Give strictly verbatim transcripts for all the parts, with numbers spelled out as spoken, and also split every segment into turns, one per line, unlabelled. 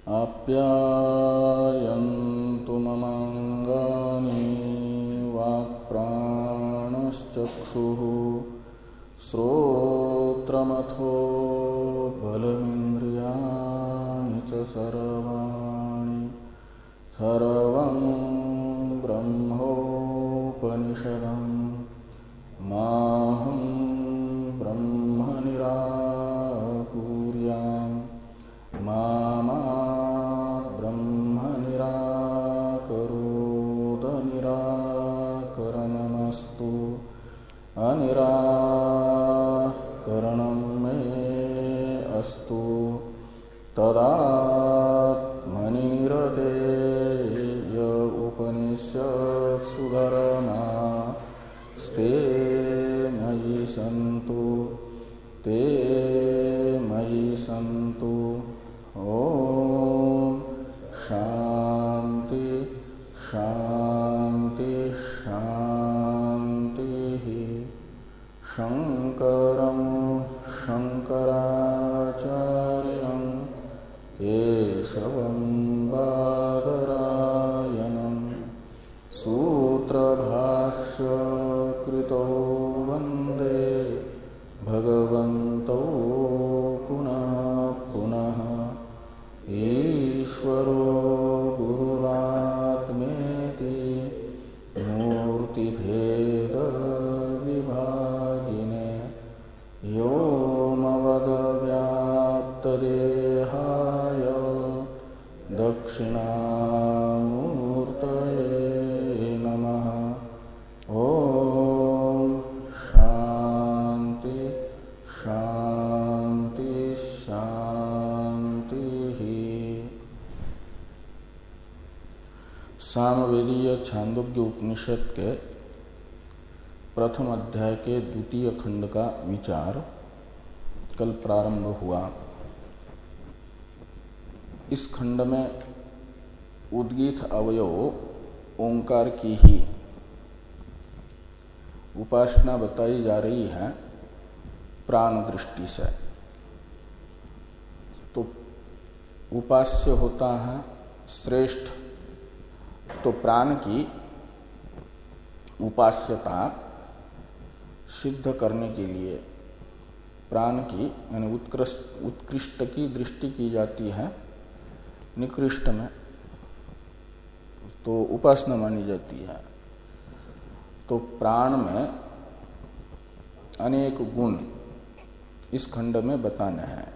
आप्यायन्तु ममाङ्गानि वाक्प्राणश्चक्षुः श्रोत्रमथो बलमिन्द्रियाणि च सर्वाणि सर्वं ब्रह्मोपनिषदम् माहं ब्रह्म निराकुर्याम् मा मा ब्रह्म निराकरोद निराकरणमस्तु अनिराकरणं मे अस्तु तदात्मनि निरतेय उपनिषत्सु धर्मास्ते मयि सन्तु ते मयि सन्तु। ओम शांति शांति शांति। शंकरं शंकराचार्यं केशवं बादरायणं सूत्रभाष्य कृतो वन्दे भगवन्तौ पुनः पुनः। ईश्वरो गुरुरात्मेति मूर्तिभेद विभागिने व्योमवद्व्याप्तदेहाय दक्षिणामूर्तये नमः। ओम शांति शांति शांति। सामवेदीय छांदोग्य उपनिषद के प्रथम अध्याय के द्वितीय खंड का विचार कल प्रारंभ हुआ। इस खंड में उद्गीत अवयव ओंकार की ही उपासना बताई जा रही है प्राण दृष्टि से। तो उपास्य होता है श्रेष्ठ, तो प्राण की उपास्यता सिद्ध करने के लिए प्राण की यानी उत्कृष्ट उत्कृष्ट की दृष्टि की जाती है निकृष्ट में, तो उपासना मानी जाती है। तो प्राण में अनेक गुण इस खंड में बताने हैं।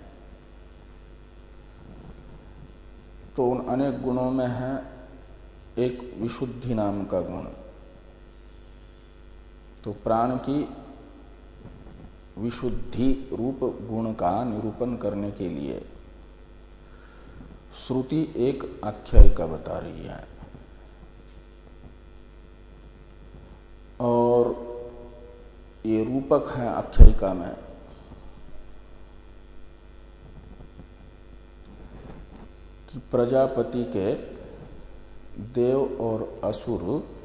तो उन अनेक गुणों में है एक विशुद्धि नाम का गुण। तो प्राण की विशुद्धि रूप गुण का निरूपण करने के लिए श्रुति एक आख्यायिका बता रही है और ये रूपक है आख्यायिका में कि प्रजापति के देव और असुर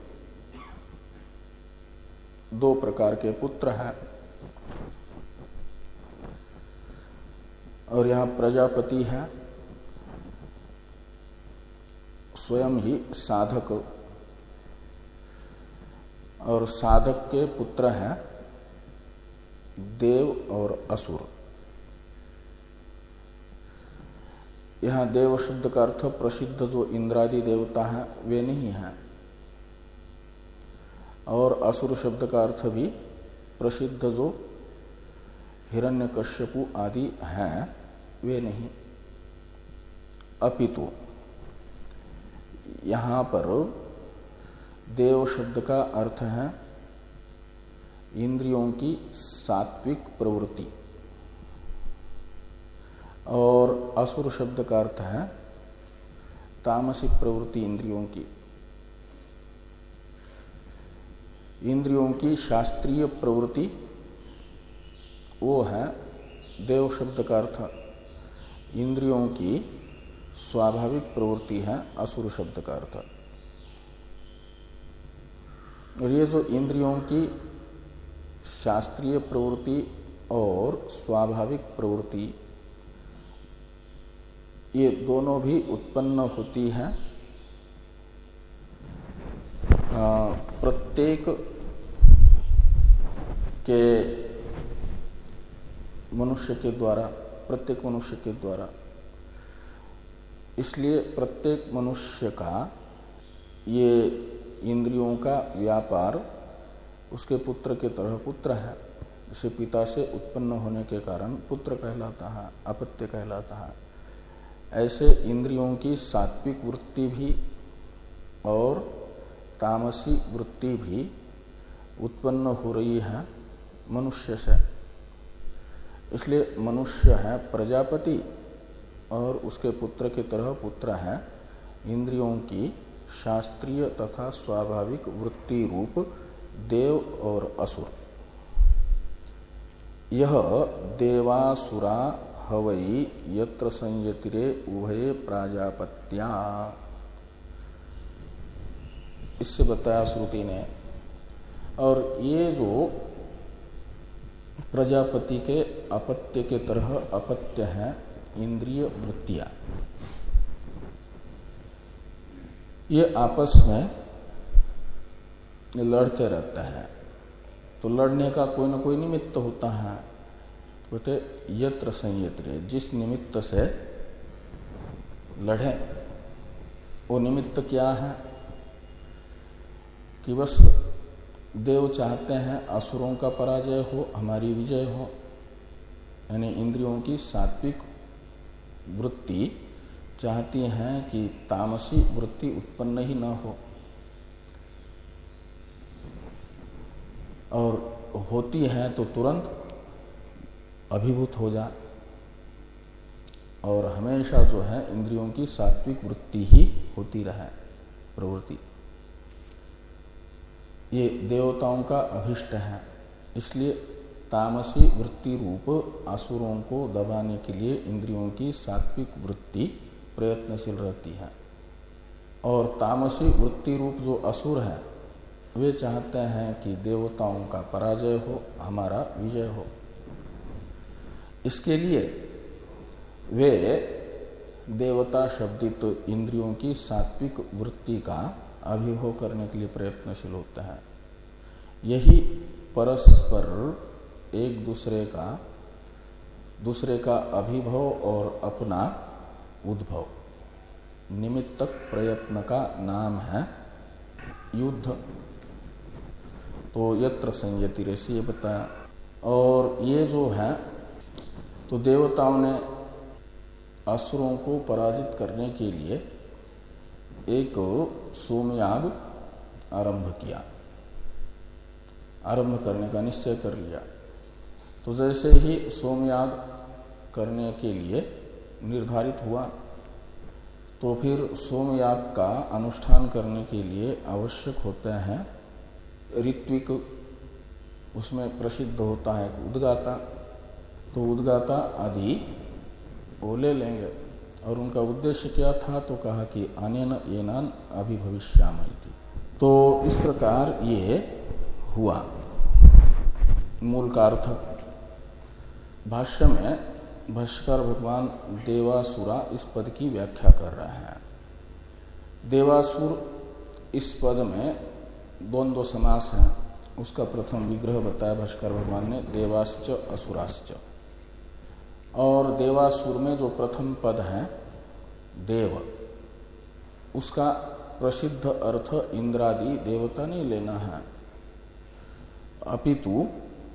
दो प्रकार के पुत्र हैं। और यहाँ प्रजापति है स्वयं ही साधक, और साधक के पुत्र हैं देव और असुर। यहाँ देव शब्द का अर्थ प्रसिद्ध जो इंद्रादि देवता है वे नहीं है, और असुर शब्द का अर्थ भी प्रसिद्ध जो हिरण्यकश्यपु आदि हैं वे नहीं। अपितु यहाँ पर देव शब्द का अर्थ है इंद्रियों की सात्विक प्रवृत्ति, और असुर शब्द का अर्थ है तामसिक प्रवृत्ति इंद्रियों की। इंद्रियों की शास्त्रीय प्रवृत्ति वो है देव शब्द का अर्थ, इंद्रियों की स्वाभाविक प्रवृत्ति है असुर शब्द का अर्थ। और ये जो इंद्रियों की शास्त्रीय प्रवृत्ति और स्वाभाविक प्रवृत्ति ये दोनों भी उत्पन्न होती है प्रत्येक के मनुष्य के द्वारा, प्रत्येक मनुष्य के द्वारा। इसलिए प्रत्येक मनुष्य का ये इंद्रियों का व्यापार उसके पुत्र के तरह पुत्र है। इसे पिता से उत्पन्न होने के कारण पुत्र कहलाता है, अपत्य कहलाता है। ऐसे इंद्रियों की सात्विक वृत्ति भी और तामसी वृत्ति भी उत्पन्न हो रही है मनुष्य से। इसलिए मनुष्य है प्रजापति और उसके पुत्र के तरह पुत्र है इंद्रियों की शास्त्रीय तथा स्वाभाविक वृत्ति रूप देव और असुर। यह देवासुरा हवई यत्र संयतिरे उभये प्राजापत्या, इससे बताया श्रुति ने। और ये जो प्रजापति के अपत्य के तरह अपत्य है इंद्रिय वृत्तियां, ये आपस में लड़ते रहते हैं। तो लड़ने का कोई ना कोई निमित्त होता है। बोलते यत्र संयत्र, जिस निमित्त से लड़े वो निमित्त क्या है कि बस देव चाहते हैं असुरों का पराजय हो, हमारी विजय हो। यानी इंद्रियों की सात्विक वृत्ति चाहती हैं कि तामसी वृत्ति उत्पन्न ही न हो, और होती है तो तुरंत अभिभूत हो जा। और हमेशा जो है इंद्रियों की सात्विक वृत्ति ही होती रहे, प्रवृत्ति। ये देवताओं का अभिष्ट है। इसलिए तामसी वृत्ति रूप असुरों को दबाने के लिए इंद्रियों की सात्विक वृत्ति प्रयत्नशील रहती है। और तामसी वृत्ति रूप जो असुर है वे चाहते हैं कि देवताओं का पराजय हो, हमारा विजय हो। इसके लिए वे देवता शब्दित इंद्रियों की सात्विक वृत्ति का अभिभव करने के लिए प्रयत्नशील होते हैं। यही परस्पर एक दूसरे का दूसरे का अभिभव और अपना उद्भव निमित्तक प्रयत्न का नाम है युद्ध। तो यत्र संयति ऋषि ये बताया। और ये जो है तो देवताओं ने असुरों को पराजित करने के लिए एक सोमयाग आरंभ किया, आरंभ करने का निश्चय कर लिया। तो जैसे ही सोमयाग करने के लिए निर्धारित हुआ तो फिर सोमयाग का अनुष्ठान करने के लिए आवश्यक होते हैं ऋत्विक। उसमें प्रसिद्ध होता है उद्गाता। तो उद्गाता आदि वो ले लेंगे। और उनका उद्देश्य क्या था तो कहा कि अनेन येनान अभिभविष्यामि। तो इस प्रकार ये हुआ मूल का अर्थ। भाष्य में भाष्यकार भगवान देवासुरा इस पद की व्याख्या कर रहे हैं। देवासुर इस पद में द्वंद्व समास है। उसका प्रथम विग्रह बताया भाष्यकार भगवान ने, देवाश्च असुराश्च। और देवासुर में जो प्रथम पद है देव, उसका प्रसिद्ध अर्थ इंद्रादि देवता नहीं लेना है, अपितु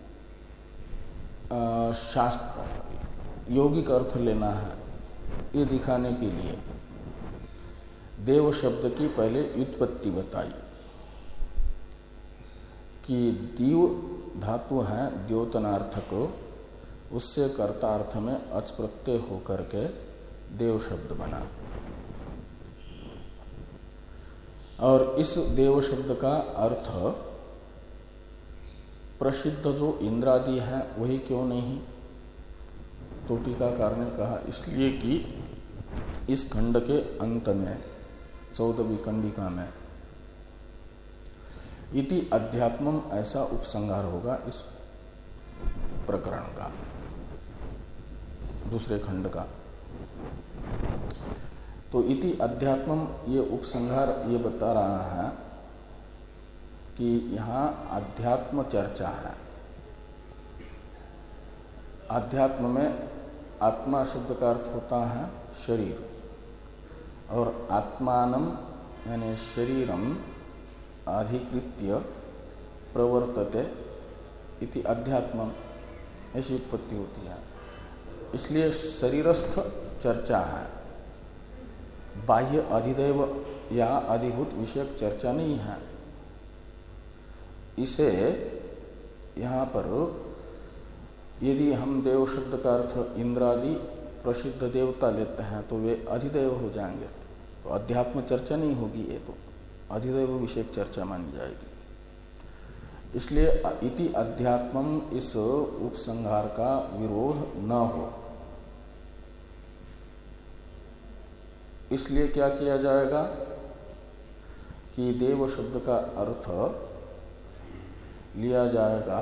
शास्त्र यौगिक अर्थ लेना है। ये दिखाने के लिए देव शब्द की पहले व्युत्पत्ति बताई कि दीव धातु है द्योतनार्थक, उससे कर्तार्थ में अच प्रत्यय होकर के देव शब्द बना। और इस देव शब्द का अर्थ प्रसिद्ध जो इंद्रादि है वही क्यों नहीं? तो टीकाकार ने कहा इसलिए कि इस खंड के अंत में चौदहवीं कंडिका में इति अध्यात्मम ऐसा उपसंहार होगा इस प्रकरण का, दूसरे खंड का। तो इति अध्यात्मम ये उपसंहार ये बता रहा है कि यहाँ अध्यात्म चर्चा है। अध्यात्म में आत्मा शब्द का अर्थ होता है शरीर, और आत्मानम यानी शरीरम अधिकृत्य प्रवर्तते इति अध्यात्मम, ऐसी उत्पत्ति होती है। इसलिए शरीरस्थ चर्चा है, बाह्य अधिदैव या अधिभूत विषयक चर्चा नहीं है। इसे यहाँ पर यदि हम देव शब्द का अर्थ इंद्रादि प्रसिद्ध देवता लेते हैं तो वे अधिदैव हो जाएंगे, तो अध्यात्म चर्चा नहीं होगी, ये तो अधिदैव विषयक चर्चा मानी जाएगी। इसलिए इति अध्यात्मम इस उपसंहार का विरोध न हो, इसलिए क्या किया जाएगा कि देव शब्द का अर्थ लिया जाएगा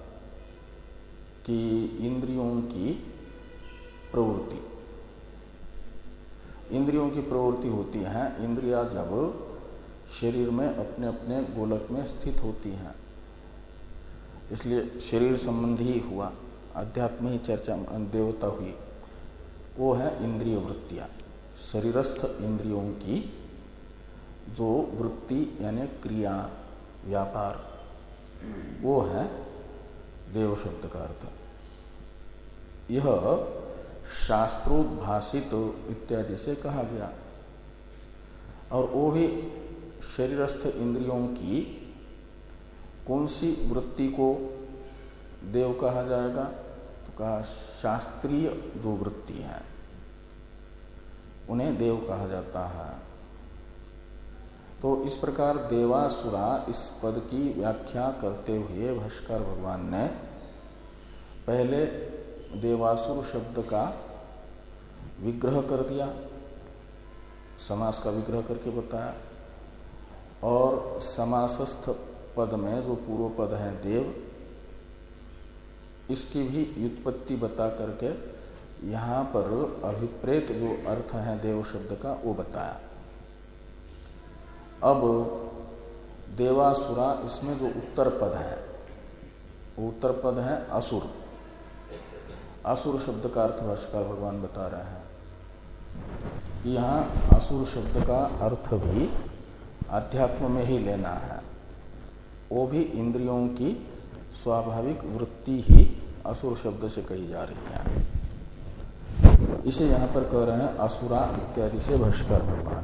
कि इंद्रियों की प्रवृत्ति। इंद्रियों की प्रवृत्ति होती है, इंद्रियां जब शरीर में अपने अपने गोलक में स्थित होती हैं, इसलिए शरीर संबंधी ही हुआ, अध्यात्म ही चर्चा देवता हुई। वो है इंद्रिय वृत्तियां, शरीरस्थ इंद्रियों की जो वृत्ति यानी क्रिया व्यापार, वो है देव शब्द का अर्थ। यह शास्त्रोद्भाषित इत्यादि से कहा गया, और वो भी शरीरस्थ इंद्रियों की कौन सी वृत्ति को देव कहा जाएगा, तो कहा शास्त्रीय जो वृत्ति है उन्हें देव कहा जाता है। तो इस प्रकार देवासुरा इस पद की व्याख्या करते हुए भाष्कर भगवान ने पहले देवासुर शब्द का विग्रह कर दिया, समास का विग्रह करके बताया, और समासस्थ पद में जो पूर्व पद है देव, इसकी भी व्युत्पत्ति बता करके यहाँ पर अभिप्रेत जो अर्थ है देव शब्द का वो बताया। अब देवासुरा इसमें जो उत्तर पद है, वो उत्तर पद है असुर। असुर शब्द का अर्थ भाष्कर भगवान बता रहे हैं कि यहाँ असुर शब्द का अर्थ भी अध्यात्म में ही लेना है, वो भी इंद्रियों की स्वाभाविक वृत्ति ही असुर शब्द से कही जा रही है। इसे यहाँ पर कह रहे हैं असुरा इत्यादि से भाष्कर भगवान।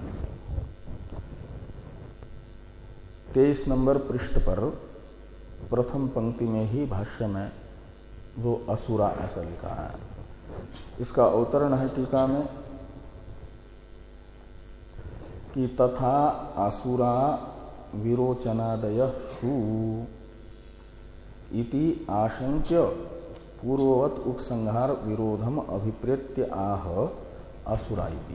तेईस नंबर पृष्ठ पर प्रथम पंक्ति में ही भाष्य में जो असुरा ऐसा लिखा है, इसका अवतरण है टीका में कि तथा असुरा विरोचनादय शु इति आशंक्य पूर्ववत उपसंहार विरोधम अभिप्रेत्य आह असुरा इति।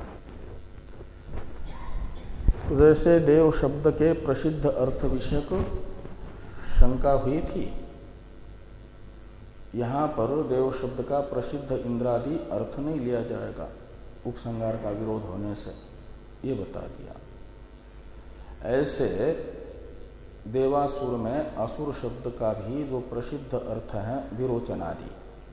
तो जैसे देव शब्द के प्रसिद्ध अर्थ विषयक शंका हुई थी, यहाँ पर देव शब्द का प्रसिद्ध इंद्रादि अर्थ नहीं लिया जाएगा उपसंहार का विरोध होने से, ये बता दिया। ऐसे देवासुर में असुर शब्द का भी जो प्रसिद्ध अर्थ है विरोचनादि,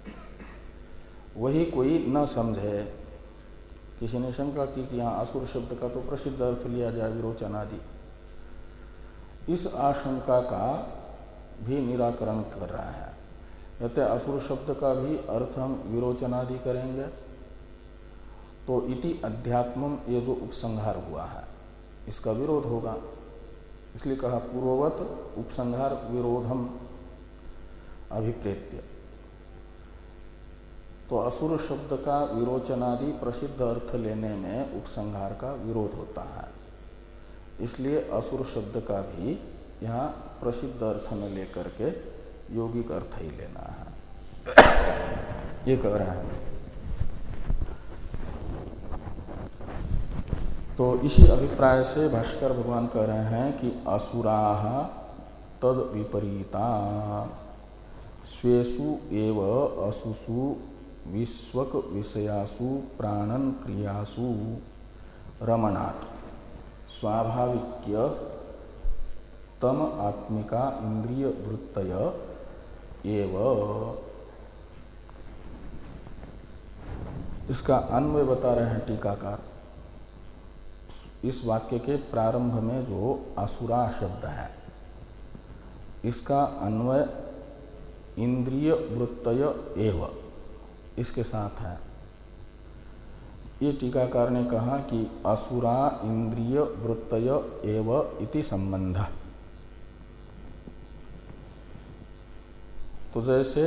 वही कोई न समझे। किसी ने शंका की कि यहाँ असुर शब्द का तो प्रसिद्ध अर्थ लिया जाए विरोचनादि, इस आशंका का भी निराकरण कर रहा है। कहते असुर शब्द का भी अर्थ हम विरोचनादि करेंगे तो इति अध्यात्मम ये जो उपसंहार हुआ है इसका विरोध होगा, इसलिए कहा पूर्ववत उपसंहार विरोधम अभिप्रेत्य। तो असुर शब्द का विरोचनादि प्रसिद्ध अर्थ लेने में उपसंहार का विरोध होता है, इसलिए असुर शब्द का भी यहाँ प्रसिद्ध अर्थ में लेकर के यौगिक अर्थ ही लेना है, ये कह रहे हैं। तो इसी अभिप्राय से भाष्कर भगवान कह रहे हैं कि असुराः तद विपरीता स्वेषु एव असुसु विश्वक विषयासु प्राणन क्रियासु रमणात् स्वाभाविक्य तम आत्मिका इंद्रिय वृत्तय एव। इसका अन्वय बता रहे हैं टीकाकार। इस वाक्य के प्रारंभ में जो असुरा शब्द है इसका अन्वय इंद्रिय वृत्तय एव इसके साथ है। ये टीकाकार ने कहा कि असुरा इंद्रिय वृत्तय एव इति संबंध। तो जैसे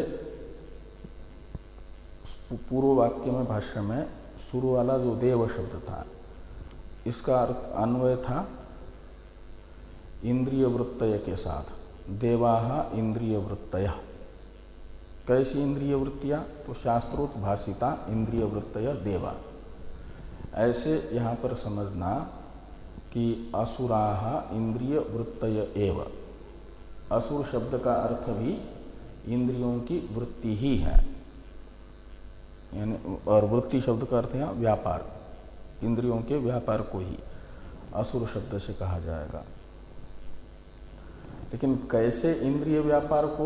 पूर्व वाक्य में भाष्य में शुरू वाला जो देव शब्द था इसका अर्थ अन्वय था इंद्रिय वृत्तय के साथ, देवाहा इंद्रिय वृत्तय। कैसी इंद्रिय वृत्तियां? तो शास्त्रोक्त भाषिता इंद्रिय वृत्तय देवा। ऐसे यहाँ पर समझना कि असुराहा इंद्रिय वृत्तय एव। असुर शब्द का अर्थ भी इंद्रियों की वृत्ति ही है, यानी और वृत्ति शब्द का अर्थ है व्यापार, इंद्रियों के व्यापार को ही असुर शब्द से कहा जाएगा। लेकिन कैसे इंद्रिय व्यापार को?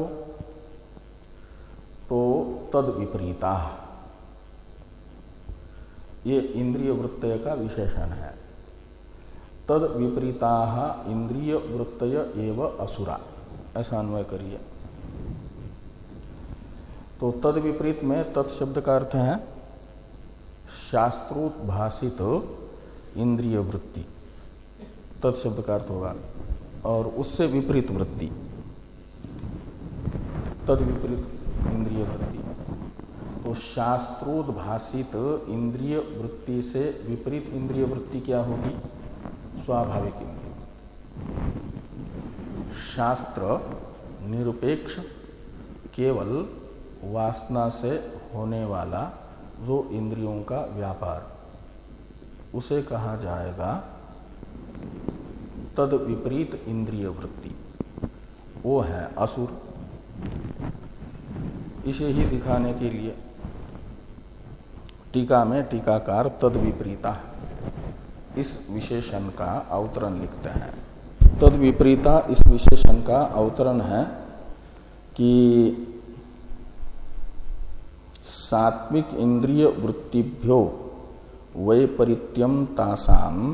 तो तद विपरीता, ये इंद्रिय वृत्तय का विशेषण है। तद विपरीता इंद्रिय वृत्तय एव असुरा, ऐसा अन्वय करिए। तो तद विपरीत में तत्शब्द का अर्थ है शास्त्रोद्भाषित इंद्रिय वृत्ति, तत्शब्द का अर्थ होगा, और उससे विपरीत वृत्ति, तद विपरीत इंद्रिय वृत्ति। तो शास्त्रोद्भाषित इंद्रिय वृत्ति से विपरीत इंद्रिय वृत्ति क्या होगी? स्वाभाविक इंद्रिय। शास्त्र निरपेक्ष केवल वासना से होने वाला जो इंद्रियों का व्यापार, उसे कहा जाएगा तद विपरीत इंद्रिय वृत्ति, वो है असुर। इसे ही दिखाने के लिए टीका में टीकाकार तद विपरीता इस विशेषण का अवतरण लिखते हैं। तद विपरीता इस विशेषण का अवतरण है कि सात्विक इंद्रिय वृत्तिभ्यो वैपरीत्यम तासाम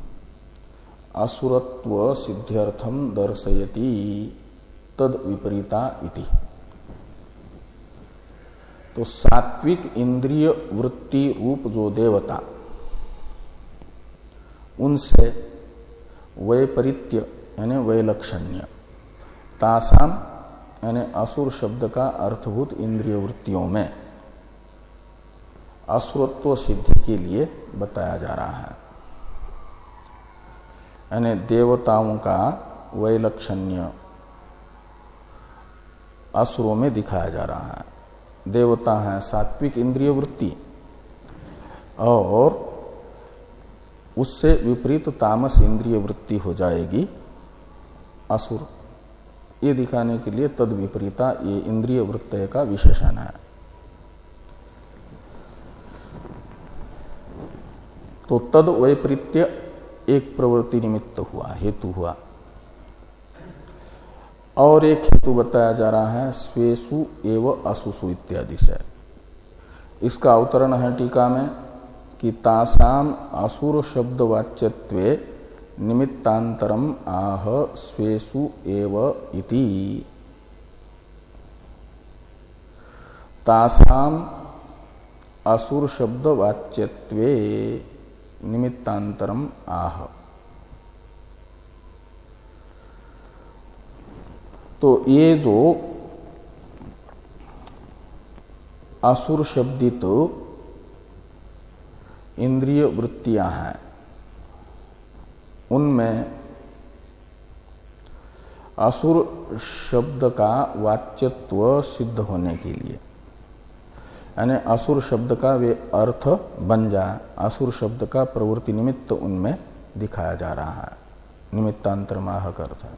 असुरत्व सिद्ध्यर्थम दर्शयति तद विपरीता इति। तो सात्विक इंद्रिय वृत्ति रूप जो देवता, उनसे वैपरीत्य यानी वैलक्षण्य, तासाम यानी असुर शब्द का अर्थभूत इंद्रिय वृत्तियों में असुरत्व सिद्धि के लिए बताया जा रहा है। यानी देवताओं का वैलक्षण्य असुरों में दिखाया जा रहा है। देवता है सात्विक इंद्रिय वृत्ति और उससे विपरीत तामस इंद्रिय वृत्ति हो जाएगी असुर। ये दिखाने के लिए तद विपरीता ये इंद्रिय वृत्ति का विशेषण है। तो तद वैपरीत्य एक प्रवृत्ति निमित्त हुआ, हेतु हुआ। और एक हेतु बताया जा रहा है स्वेसु एव असुसु इत्यादि से। इसका अवतरण है टीका में कि तासाम असुर शब्द वाच्यत्वे निमित्तांतरम आह स्वेसु एव इति। तासाम असुर शब्द वाच्यत्वे निमित्तांतरम आह। तो ये जो असुर शब्दित इंद्रिय वृत्तियां हैं उनमें असुर शब्द का वाच्यत्व सिद्ध होने के लिए, यानी असुर शब्द का वे अर्थ बन जाए, असुर शब्द का प्रवृत्ति निमित्त उनमें दिखाया जा रहा है। निमित्तांतरमाह का अर्थ है।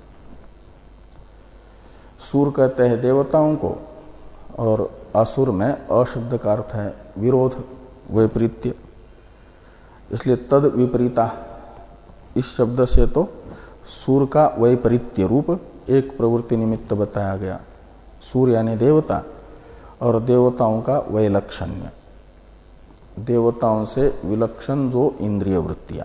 सूर कहते हैं देवताओं को, और असुर में अशब्द का अर्थ है विरोध, वैपरीत्य। इसलिए तद विपरीता इस शब्द से तो सूर्य का वैपरीत्य रूप एक प्रवृत्ति निमित्त बताया गया। सूर्य यानी देवता और देवताओं का वैलक्षण्य, देवताओं से विलक्षण जो इंद्रिय वृत्तियां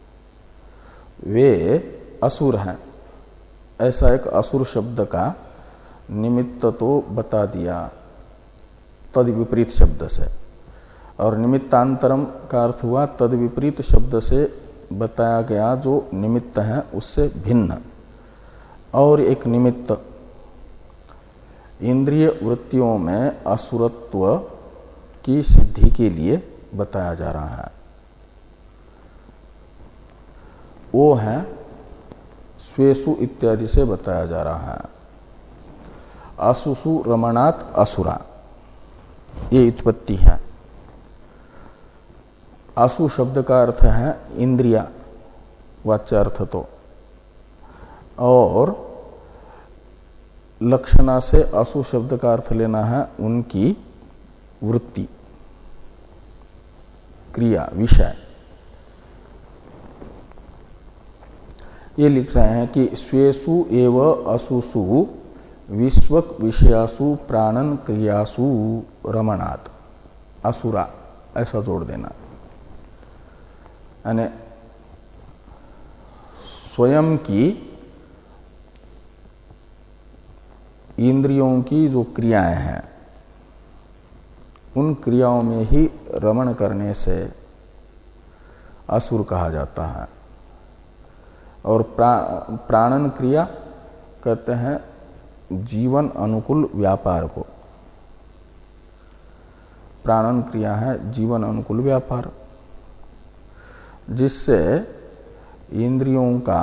वे असुर हैं, ऐसा एक असुर शब्द का निमित्त तो बता दिया तद विपरीत शब्द से। और निमित्तांतरम का अर्थ हुआ तद विपरीत शब्द से बताया गया जो निमित्त है उससे भिन्न और एक निमित्त इंद्रिय वृत्तियों में असुरत्व की सिद्धि के लिए बताया जा रहा है। वो है स्वेसु इत्यादि से बताया जा रहा है। असुसु रमणात असुरा, ये उत्पत्ति है। आसु शब्द का अर्थ है इंद्रिया वाच्यार्थ तो, और लक्षणा से असु शब्द का अर्थ लेना है उनकी वृत्ति, क्रिया, विषय। ये लिख रहे हैं कि स्वेसु एव असुसु विश्वक विषयासु प्राणन क्रियासु रमणात् असुरा, ऐसा जोड़ देना। यानी स्वयं की इंद्रियों की जो क्रियाएं हैं उन क्रियाओं में ही रमण करने से असुर कहा जाता है। और प्रा, प्राणन क्रिया कहते हैं जीवन अनुकूल व्यापार को। प्राणन क्रिया है जीवन अनुकूल व्यापार, जिससे इंद्रियों का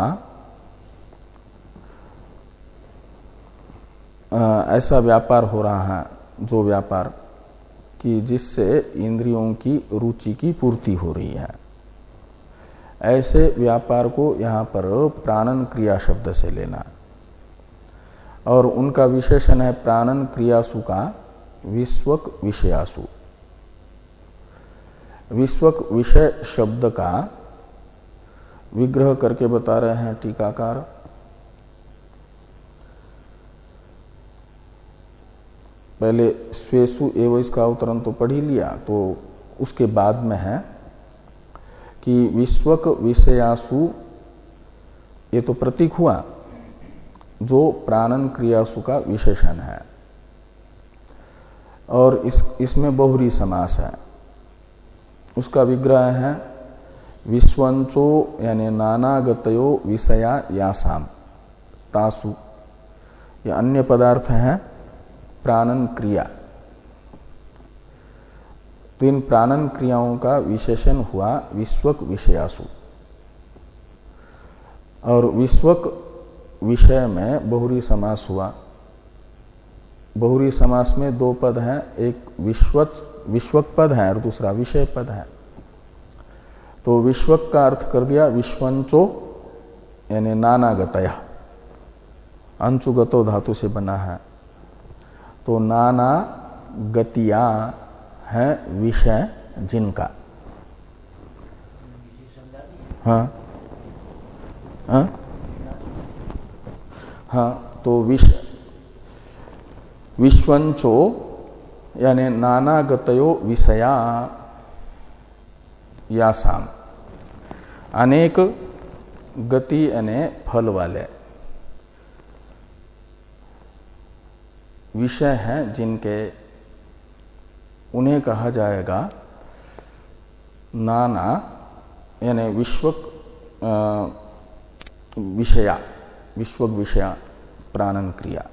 आ, ऐसा व्यापार हो रहा है, जो व्यापार कि जिससे इंद्रियों की रुचि की पूर्ति हो रही है, ऐसे व्यापार को यहाँ पर प्राणन क्रिया शब्द से लेना। और उनका विशेषण है प्राणन क्रियासु का विश्वक विषयासु। विश्वक विषय शब्द का विग्रह करके बता रहे हैं टीकाकार। पहले स्वेसु एवं इसका अवतरण तो पढ़ ही लिया, तो उसके बाद में है कि विश्वक विषयासु, ये तो प्रतीक हुआ जो प्राणन क्रियासु का विशेषण है। और इस इसमें बहुरी समास है। उसका विग्रह है विश्वंचो यानी नानागतयो विषया यासाम तासु। ये अन्य पदार्थ हैं प्राणन क्रिया। तो इन प्राणन क्रियाओं का विशेषण हुआ विश्वक विषयासु। और विश्वक विषय में बहुरी समास हुआ। बहुरी समास में दो पद हैं, एक विश्वक विश्वक पद है और दूसरा विषय पद है। तो विश्वक का अर्थ कर दिया विश्वंचो यानी नानागतया, अंशुगतो धातु से बना है। तो नाना गतिया है विषय जिनका। हाँ हाँ हाँ, तो विषय विश्वंचो यानी नानागतयो विषया यासाम, अनेक गति यानी फल वाले विषय हैं जिनके, उन्हें कहा जाएगा नाना यानी विश्वक विषया, विश्वक विषया प्राणन क्रिया।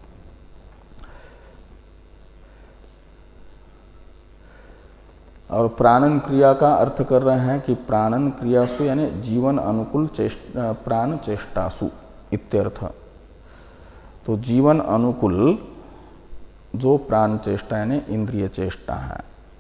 और प्राणन क्रिया का अर्थ कर रहे हैं कि प्राणन क्रियासु यानी जीवन अनुकूल चेष्टा, प्राण चेष्टासु इत्यर्थ। तो जीवन अनुकूल जो प्राण चेष्टा यानी इंद्रिय चेष्टा है,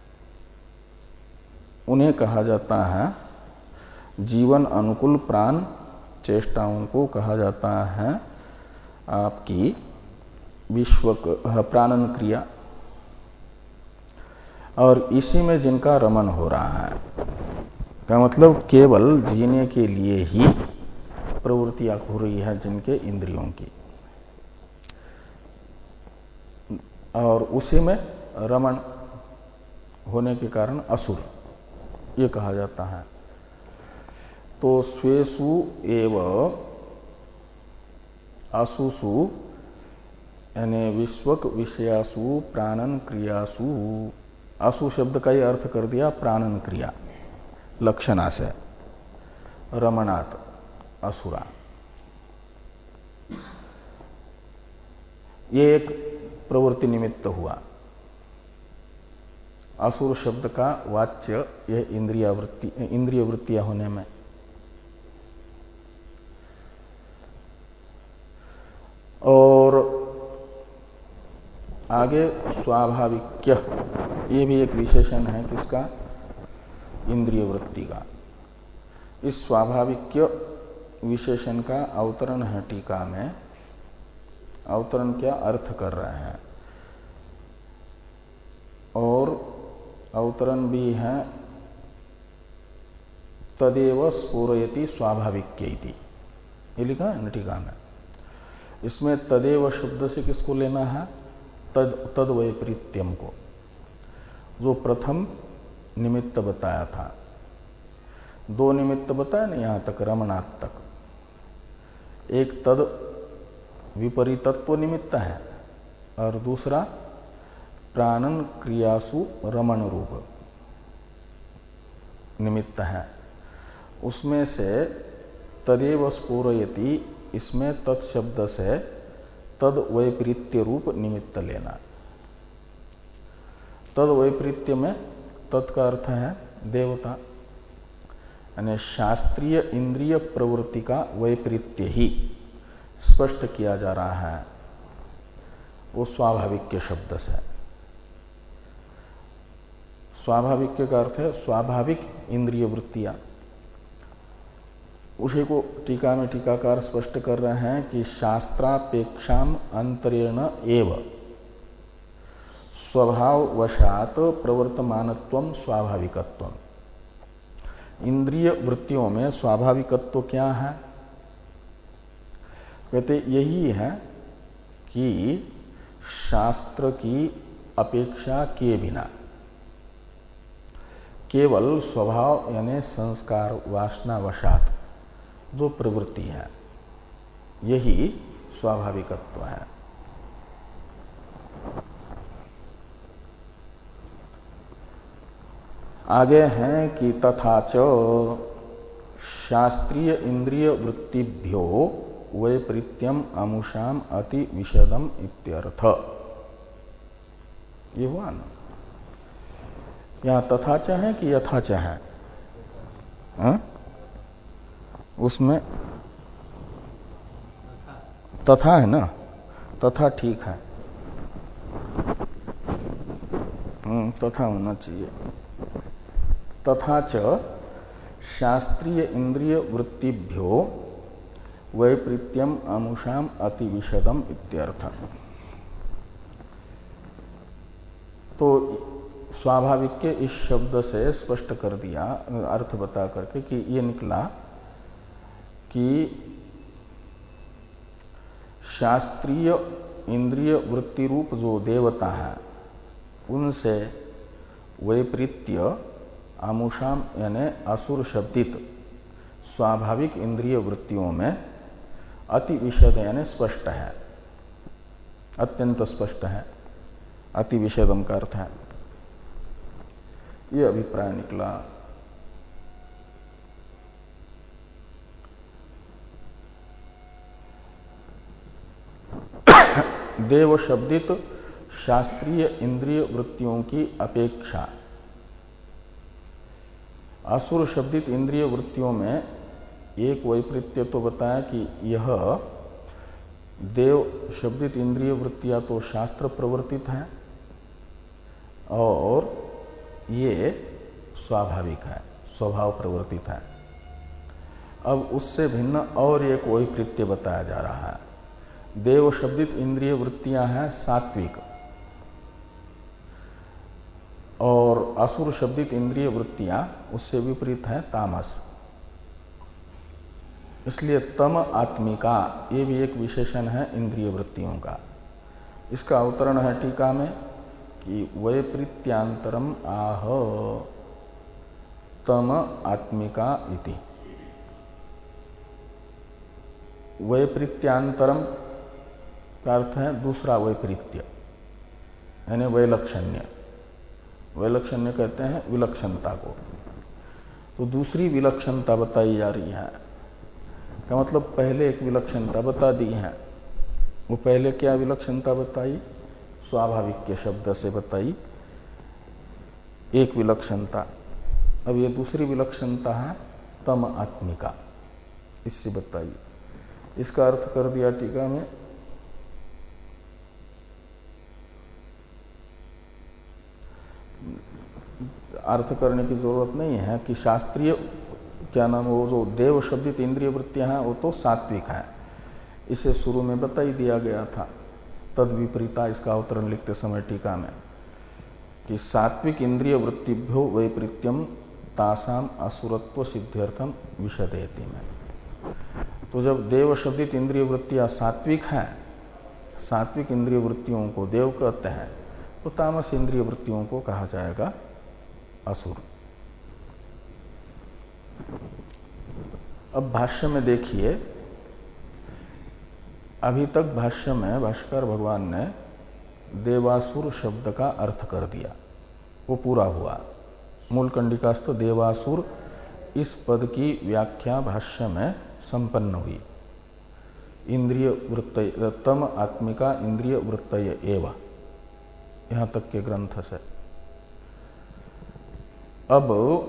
उन्हें कहा जाता है जीवन अनुकूल प्राण चेष्टाओं को कहा जाता है आपकी विश्वक प्राणन क्रिया। और इसी में जिनका रमन हो रहा है, का मतलब केवल जीने के लिए ही प्रवृत्तियां हो रही है जिनके इंद्रियों की, और उसी में रमण होने के कारण असुर ये कहा जाता है। तो स्वेषु एव असुसु यानी विश्वक विषयासु प्राणन क्रियासु, असु शब्द का ही अर्थ कर दिया प्राणन क्रिया लक्षणा से, रमणात् असुरा। ये एक प्रवृत्ति निमित्त हुआ। असुर शब्द का वाच्य यह इंद्रिय वृत्ति इंद्रिय वृत्तियां होने में। और आगे स्वाभाविक्य, ये भी एक विशेषण है किसका? इंद्रिय वृत्ति का। इस स्वाभाविक्य विशेषण का अवतरण है टीका में। अवतरण क्या अर्थ कर रहे हैं, और अवतरण भी है तदेव स्फुरयति स्वाभाविक्य इति, ये लिखा है टीका में। इसमें तदेव शब्द से किसको लेना है? तद तद वैपरीत्यम को, जो प्रथम निमित्त बताया था। दो निमित्त बताया ना यहां तक, रमणात् तक। एक तद विपरीतत्व निमित्त है और दूसरा प्राणन क्रियासु रमण रूप निमित्त है। उसमें से तदेव स्फुरयति, इसमें तत्शब्द से तद वैपरीत्य रूप निमित्त लेना। तद वैपरीत्य में तत् का अर्थ है देवता, यानी शास्त्रीय इंद्रिय प्रवृत्ति का वैपरीत्य ही स्पष्ट किया जा रहा है वो स्वाभाविक शब्द से। स्वाभाविक का अर्थ है स्वाभाविक इंद्रिय वृत्तियां। उसी को टीका में टीकाकार स्पष्ट कर रहे हैं कि शास्त्रापेक्षाम अंतरेण एव स्वभाववशात प्रवर्तमानत्वम स्वाभाविकत्वम। इंद्रिय वृत्तियों में स्वाभाविकत्व क्या है? कहते यही है कि शास्त्र की अपेक्षा किए बिना केवल स्वभाव यानी संस्कार वासनावशात जो प्रवृत्ति है यही स्वाभाविकत्व है। आगे हैं कि तथा च शास्त्रीय इंद्रिय वृत्तिभ्यो वैपरीत्यम अमुषाम अति विशदम इत्यर्थ। ये हुआ ना, यहां तथा च है कि यथा च है? हा? उसमें तथा है ना, तथा ठीक है, हम्म तथा होना चाहिए। तथा च शास्त्रीय इंद्रिय वृत्तिभ्यो वैपरीत्यम अमुषाम अति विशदम इत्यर्थ। तो स्वाभाविक के इस शब्द से स्पष्ट कर दिया, अर्थ बता करके कि ये निकला कि शास्त्रीय इंद्रिय वृत्ति रूप जो देवता है उनसे वैपरीत्य आमुषाम यानी असुर शब्दित स्वाभाविक इंद्रिय वृत्तियों में अति विशद यानी स्पष्ट है, अत्यंत स्पष्ट है। अति विशदम का अर्थ है, ये अभिप्राय निकला। देव शब्दित शास्त्रीय इंद्रिय वृत्तियों की अपेक्षा असुर शब्दित इंद्रिय वृत्तियों में एक वैपरीत्य तो बताया कि यह देव शब्दित इंद्रिय वृत्तियां तो शास्त्र प्रवर्तित हैं और ये स्वाभाविक है, स्वभाव प्रवर्तित है। अब उससे भिन्न और एक वैपरीत्य बताया जा रहा है। देव शब्दित इंद्रिय वृत्तियां हैं सात्विक और असुर शब्दित इंद्रिय वृत्तियां उससे विपरीत है तामस। इसलिए तम आत्मिका ये भी एक विशेषण है इंद्रिय वृत्तियों का। इसका अवतरण है टीका में कि वैपरीत्यांतरम आह तम आत्मिका इति। वैपरीत्यांतरम का अर्थ है दूसरा वैपरीत्य, यानी वैलक्षण्य। वैलक्षण्य कहते हैं विलक्षणता को। तो दूसरी विलक्षणता बताई जा रही है, का मतलब पहले एक विलक्षणता बता दी है। वो पहले क्या विलक्षणता बताई? स्वाभाविक के शब्द से बताई एक विलक्षणता। अब ये दूसरी विलक्षणता है तम आत्मिका, इससे बताई। इसका अर्थ कर दिया टीका में, अर्थ करने की जरूरत नहीं है कि शास्त्रीय क्या नाम, वो जो देव शब्दित इंद्रिय वृत्तियां हैं वो तो सात्विक है, इसे शुरू में बता ही दिया गया था। तद विपरीता इसका अवतरण लिखते समय टीका में कि सात्विक इंद्रिय वृत्तिभ्यो वैपरीत्यम तासाम असुरत्व सिद्ध्यर्थम विशदेति में। तो जब देव शब्दित इंद्रिय वृत्तियां सात्विक हैं, सात्विक इंद्रिय वृत्तियों को देव कहते हैं, तो तामस इंद्रिय वृत्तियों को कहा जाएगा असुर। अब भाष्य में देखिए, अभी तक भाष्य में भाष्कर भगवान ने देवासुर शब्द का अर्थ कर दिया, वो पूरा हुआ। मूल कंडिकास्थ देवासुर इस पद की व्याख्या भाष्य में संपन्न हुई। इंद्रिय वृत्तय तम आत्मिका इंद्रिय वृत्तय एव, यहां तक के ग्रंथ से। अब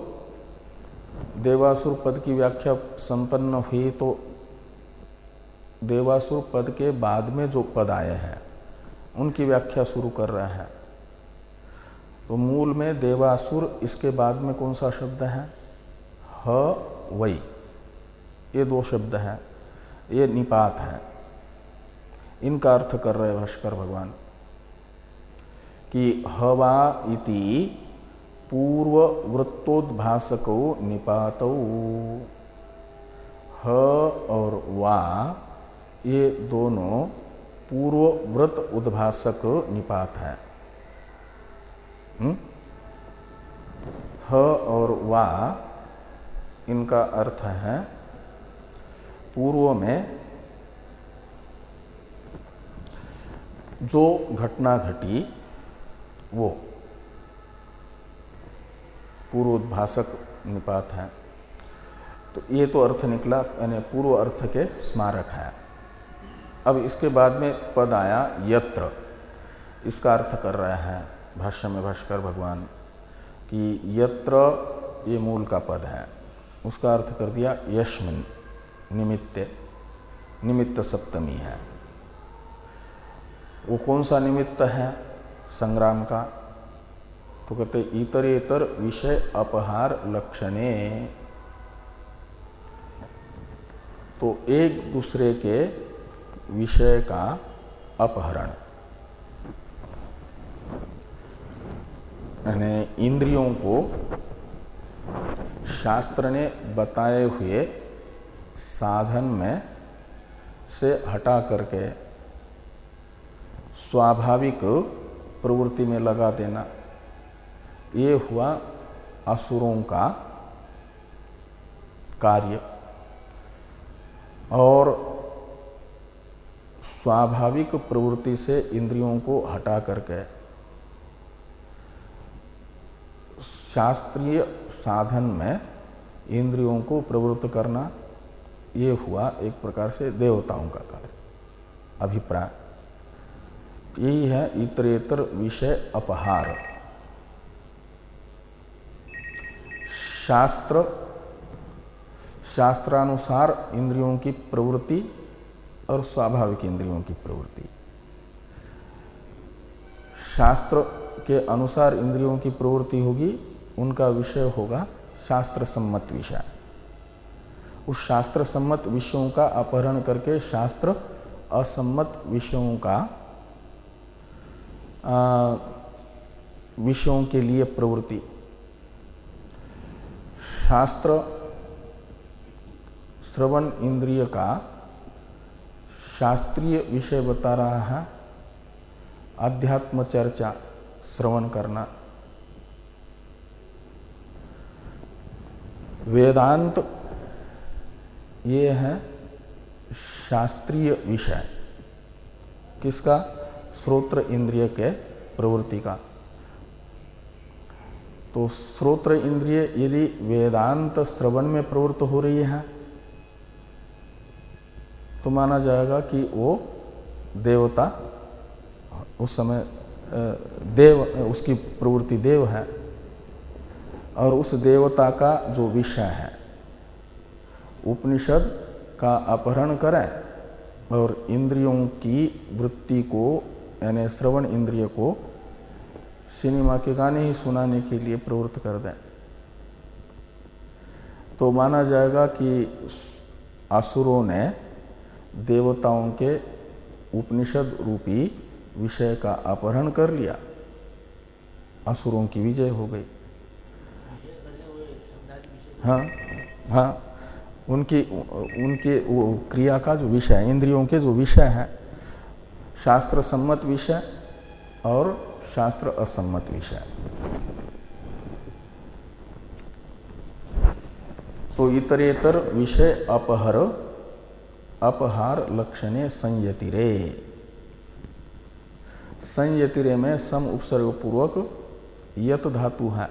देवासुर पद की व्याख्या संपन्न हुई, तो देवासुर पद के बाद में जो पद आए हैं उनकी व्याख्या शुरू कर रहे हैं। तो मूल में देवासुर, इसके बाद में कौन सा शब्द है? ह वै, ये दो शब्द हैं, ये निपात है। इनका अर्थ कर रहे भाष्कर भगवान कि हवा इति पूर्व वृत्तोद्भासको निपातौ। ह और वा ये दोनों पूर्व वृत्त उद्भासक निपात है। ह और वा इनका अर्थ है पूर्व में जो घटना घटी वो पूर्वोद्भासक निपात है। तो ये तो अर्थ निकला, यानी पूर्व अर्थ के स्मारक है। अब इसके बाद में पद आया यत्र, इसका अर्थ कर रहे हैं भाष्य में भाष्कर भगवान कि यत्र ये मूल का पद है, उसका अर्थ कर दिया यस्मिन्, निमित्ते, निमित्त सप्तमी है। वो कौन सा निमित्त है? संग्राम का। तो कहते इतरेतर विषय अपहार लक्षणे, तो एक दूसरे के विषय का अपहरण, यानी इंद्रियों को शास्त्र ने बताए हुए साधन में से हटा करके स्वाभाविक प्रवृत्ति में लगा देना, ये हुआ असुरों का कार्य। और स्वाभाविक प्रवृत्ति से इंद्रियों को हटा करके शास्त्रीय साधन में इंद्रियों को प्रवृत्त करना, ये हुआ एक प्रकार से देवताओं का कार्य, अभिप्राय। यही है इतरेतर विषय अपहार। शास्त्र शास्त्रानुसार इंद्रियों की प्रवृत्ति और स्वाभाविक इंद्रियों की प्रवृत्ति। शास्त्र के अनुसार इंद्रियों की प्रवृत्ति होगी, उनका विषय होगा शास्त्र सम्मत विषय। उस शास्त्र सम्मत विषयों का अपहरण करके शास्त्र असम्मत विषयों का विषयों के लिए प्रवृत्ति, शास्त्र श्रवण इंद्रिय का शास्त्रीय विषय बता रहा है, आध्यात्म चर्चा श्रवण करना। वेदांत ये है शास्त्रीय विषय, किसका? श्रोत्र इंद्रिय के प्रवृत्ति का। तो श्रोत्र इंद्रिय यदि वेदांत श्रवण में प्रवृत्त हो रही है तो माना जाएगा कि वो देवता, उस समय देव, उसकी प्रवृत्ति देव है, और उस देवता का जो विषय है उपनिषद का अपहरण करें और इंद्रियों की वृत्ति को, यानी श्रवण इंद्रिय को सिनेमा के गाने ही सुनाने के लिए प्रवृत्त कर दें, तो माना जाएगा कि असुरों ने देवताओं के उपनिषद रूपी विषय का अपहरण कर लिया, असुरों की विजय हो गई। हाँ हाँ, उनकी उनके वो क्रिया का जो विषय, इंद्रियों के जो विषय है, शास्त्र सम्मत विषय और शास्त्र असम्मत विषय। तो इतरेतर विषय अपहर अपहार लक्षणे संयतिरे। संयतिरे में सम उपसर्ग पूर्वक यत धातु है।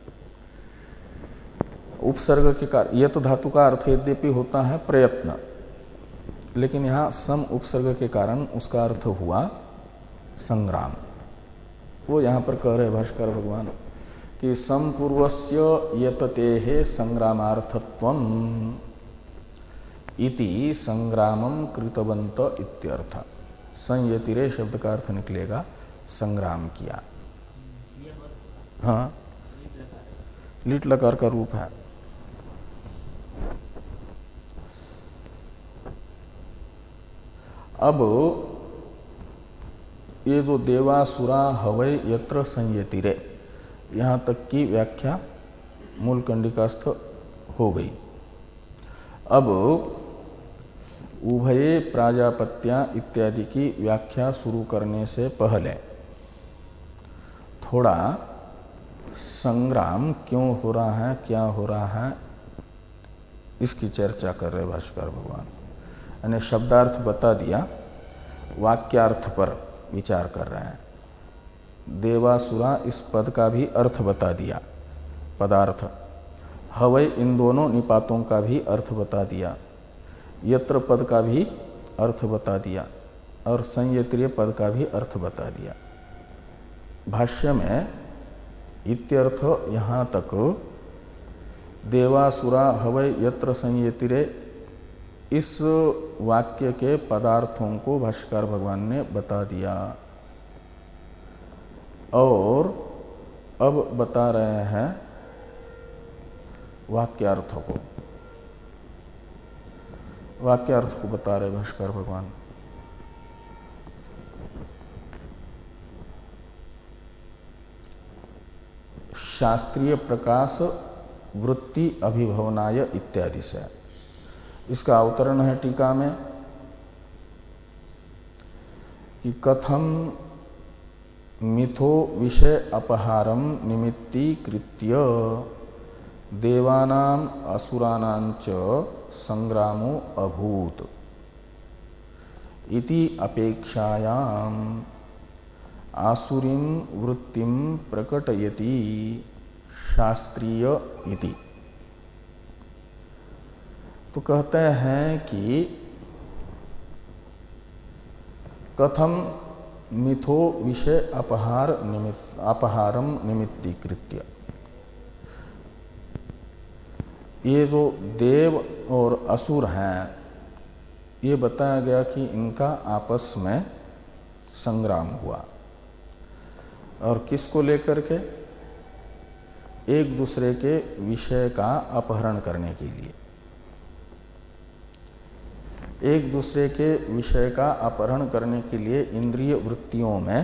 उपसर्ग के कारण यत धातु का अर्थ यद्यपि होता है प्रयत्न, लेकिन यहाँ सम उपसर्ग के कारण उसका अर्थ हुआ संग्राम। वो यहाँ पर कह रहे भाष्कर भगवान कि समपूर्वस्य यततेः संग्रामार्थत्वम् इति संग्रामम कृतवंत इत्यर्थ। संयतिरे शब्द का अर्थ निकलेगा संग्राम किया। हाँ, लिट लकार का रूप है। अब ये जो देवासुरा हवै यत्र संयतिरे, यहाँ तक की व्याख्या मूल कंडिकास्थ हो गई। अब उभये प्राजापत्या इत्यादि की व्याख्या शुरू करने से पहले थोड़ा संग्राम क्यों हो रहा है, क्या हो रहा है, इसकी चर्चा कर रहे भाष्कर भगवान। यानी शब्दार्थ बता दिया, वाक्यार्थ पर विचार कर रहे हैं। देवासुरा इस पद का भी अर्थ बता दिया, पदार्थ। हवै इन दोनों निपातों का भी अर्थ बता दिया। यत्र पद का भी अर्थ बता दिया और संयत्रीय पद का भी अर्थ बता दिया। भाष्य में इत्यर्थ यहाँ तक देवासुरा हवै यत्र संयतिरे, इस वाक्य के पदार्थों को भाष्यकार भगवान ने बता दिया। और अब बता रहे हैं वाक्यार्थ को। वाक्यार्थ को बता रहे भाष्यकार भगवान। शास्त्रीय प्रकाश वृत्ति अभिभवनाय इत्यादि से। इसका अवतरण है टीका में कि कथम मिथो विषय अपहारम निमित्ती कृत्य देवानाम असुराणां च संग्रामो अभूत इति अपेक्षायाम आसुरीं वृत्तिं प्रकटयति शास्त्रीय इति। तो कहते हैं कि कथम मिथो विषय अपहार निमित्त अपहारम निमित्तीकृत्य, ये जो देव और असुर हैं, ये बताया गया कि इनका आपस में संग्राम हुआ। और किसको लेकर के? एक दूसरे के विषय का अपहरण करने के लिए। एक दूसरे के विषय का अपहरण करने के लिए इंद्रिय वृत्तियों में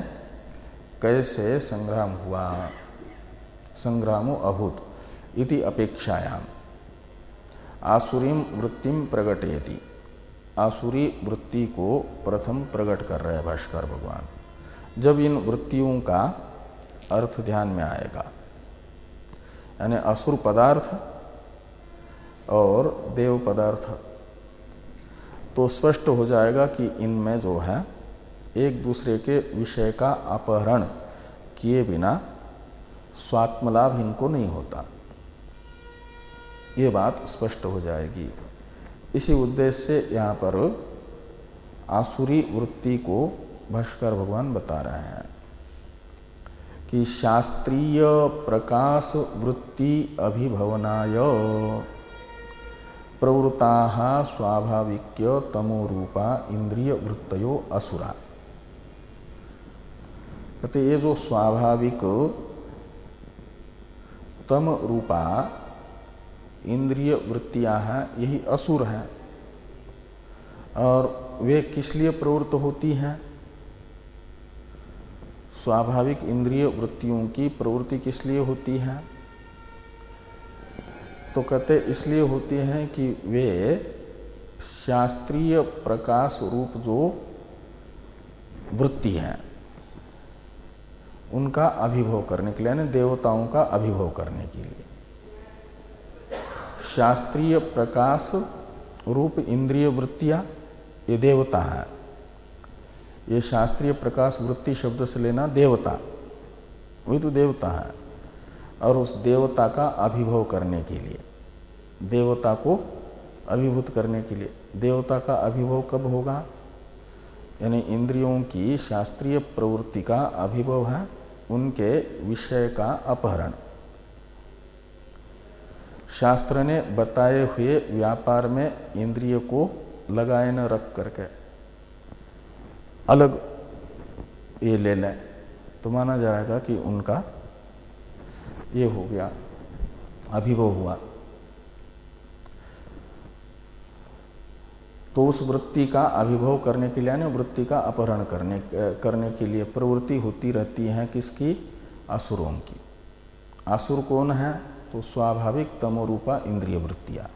कैसे संग्राम हुआ। संग्रामो अभूत इति अपेक्षायाम, आसुरीम वृत्तिम प्रगटयति, आसुरी वृत्ति को प्रथम प्रकट कर रहे हैं भाष्कर भगवान। जब इन वृत्तियों का अर्थ ध्यान में आएगा, यानी असुर पदार्थ और देव पदार्थ, तो स्पष्ट हो जाएगा कि इनमें जो है एक दूसरे के विषय का अपहरण किए बिना स्वात्मलाभ इनको नहीं होता, ये बात स्पष्ट हो जाएगी। इसी उद्देश्य से यहाँ पर आसुरी वृत्ति को भाष्कर भगवान बता रहे हैं कि शास्त्रीय प्रकाश वृत्ति अभिभवनाय प्रवृत्ताः स्वाभाविक्य तमोरूपा इंद्रिय वृत्तयो असुरा। कहते ये जो स्वाभाविक तम रूपा इंद्रिय वृत्तियां हैं यही असुर हैं। और वे किस लिए प्रवृत्त होती हैं? स्वाभाविक इंद्रिय वृत्तियों की प्रवृत्ति किस लिए होती है? तो कहते इसलिए होती हैं कि वे शास्त्रीय प्रकाश रूप जो वृत्ति है उनका अभिभव करने के लिए, यानी देवताओं का अभिभव करने के लिए। शास्त्रीय प्रकाश रूप इंद्रिय वृत्तियां ये देवता है। ये शास्त्रीय प्रकाश वृत्ति शब्द से लेना देवता, वही तो देवता है। और उस देवता का अभिभव करने के लिए, देवता को अभिभूत करने के लिए, देवता का अभिभव कब होगा? यानी इंद्रियों की शास्त्रीय प्रवृत्ति का अभिभव है उनके विषय का अपहरण। शास्त्र ने बताए हुए व्यापार में इंद्रिय को लगाए न रख करके अलग ये ले लें तो माना जाएगा कि उनका ये हो गया, अभिभव हुआ। तो उस वृत्ति का अभिभव करने के लिए, यानी वृत्ति का अपहरण करने करने के लिए प्रवृत्ति होती रहती है किसकी? असुरों की। असुर कौन है? तो स्वाभाविक तमोरूपा इंद्रिय वृत्तियां।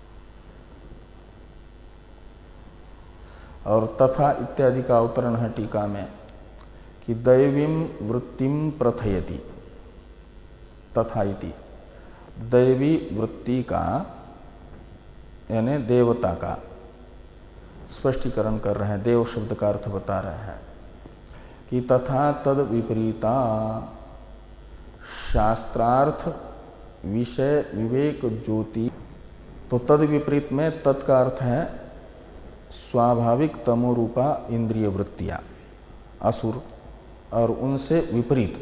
और तथा इत्यादि का अवतरण है टीका में कि दैवीम वृत्तिम प्रथयति, तथा इति दैवी वृत्ति का यानी देवता का स्पष्टीकरण कर रहे हैं, देव शब्द का अर्थ बता रहे हैं कि तथा तद विपरीता शास्त्रार्थ विषय विवेक ज्योति। तो तद विपरीत में तत् का अर्थ है स्वाभाविक तमोरूपा इंद्रिय वृत्तियां असुर, और उनसे विपरीत,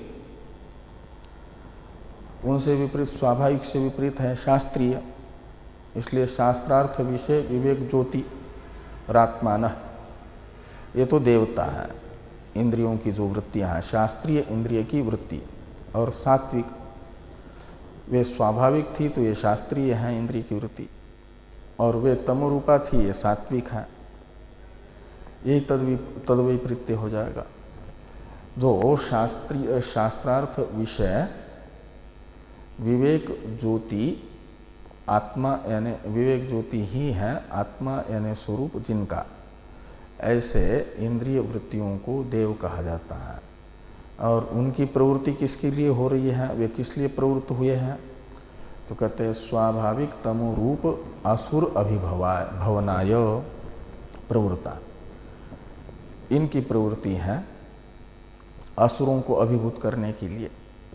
उनसे विपरीत स्वाभाविक से विपरीत है शास्त्रीय, इसलिए शास्त्रार्थ विषय विवेक ज्योति रात्मान, ये तो देवता है। इंद्रियों की जो वृत्तियां हैं शास्त्रीय इंद्रिय की वृत्ति, और सात्विक वे स्वाभाविक थी तो ये शास्त्रीय है इंद्रिय की वृत्ति, और वे तमोरूपा थी ये सात्विक है। यही तद्विपरीत्य हो जाएगा। जो शास्त्रीय शास्त्रार्थ विषय विवेक ज्योति आत्मा यानी विवेक ज्योति ही है आत्मा यानी स्वरूप जिनका, ऐसे इंद्रिय वृत्तियों को देव कहा जाता है। और उनकी प्रवृत्ति किसके लिए हो रही है? वे किस लिए प्रवृत्त हुए हैं? तो कहते हैं स्वाभाविक तमो रूप असुर अभिभवाय भवनाय प्रवृत्ता। इनकी प्रवृत्ति है असुरों को अभिभूत करने के लिए।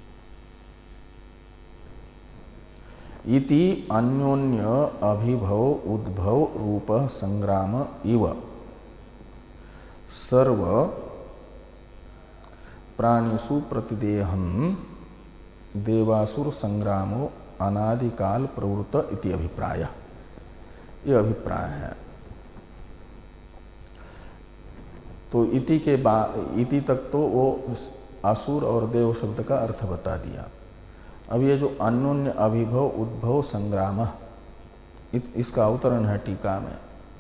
इति अन्योन्य अभिभव उद्भव रूप संग्राम इव सर्व प्राणिषु प्रतिदेहम देवासुर संग्रामो अनादिकाल प्रवृत्त इति अभिप्राय। ये अभिप्राय है। तो इति के बाद इति तक तो वो असुर और देव शब्द का अर्थ बता दिया। अब ये जो अन्योन्य अभिभव उद्भव संग्राम, इसका अवतरण है टीका में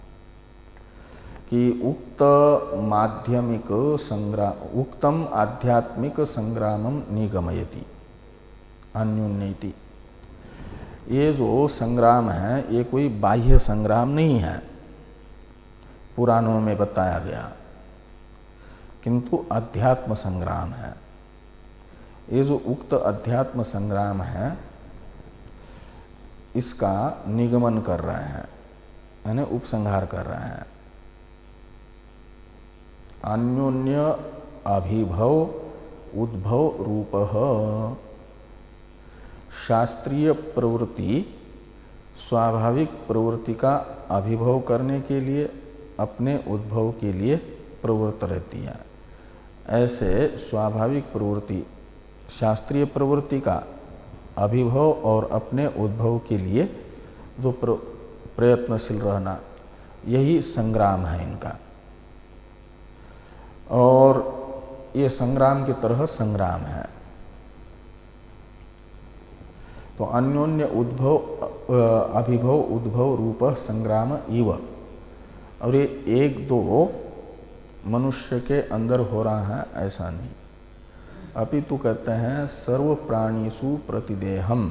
कि उक्त माध्यमिक संग्राम उक्तम आध्यात्मिक संग्रामम निगमयति अन्योन्यति। ये जो संग्राम है ये कोई बाह्य संग्राम नहीं है, पुराणों में बताया गया, किंतु अध्यात्म संग्राम है। ये जो उक्त अध्यात्म संग्राम है इसका निगमन कर रहे हैं, यानी उपसंहार कर रहे हैं। अन्योन्य अभिभव उद्भव रूपः, शास्त्रीय प्रवृत्ति स्वाभाविक प्रवृत्ति का अभिभव करने के लिए, अपने उद्भव के लिए प्रवृत्त रहती है। ऐसे स्वाभाविक प्रवृत्ति शास्त्रीय प्रवृत्ति का अभिभव और अपने उद्भव के लिए जो प्रयत्नशील रहना, यही संग्राम है इनका। और ये संग्राम की तरह संग्राम है। तो अन्योन्य उद्भव अभिभव उद्भव रूप संग्राम इव, और ये एक दो मनुष्य के अंदर हो रहा है ऐसा नहीं, अपितु कहते हैं सर्व प्राणीषु प्रतिदेहम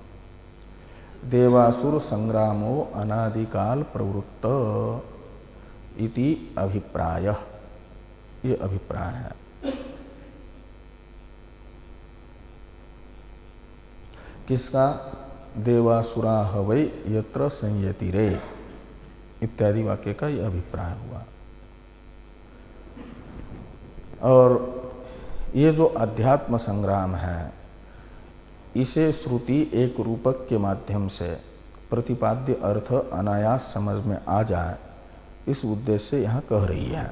देवासुर संग्रामो अनादिकाल प्रवृत्त इति अभिप्राय, ये अभिप्राय है। किसका? देवासुरा हवै यत्र संयति रे इत्यादि वाक्य का यह अभिप्राय हुआ। और ये जो अध्यात्म संग्राम है इसे श्रुति एक रूपक के माध्यम से प्रतिपाद्य अर्थ अनायास समझ में आ जाए, इस उद्देश्य से यहाँ कह रही है।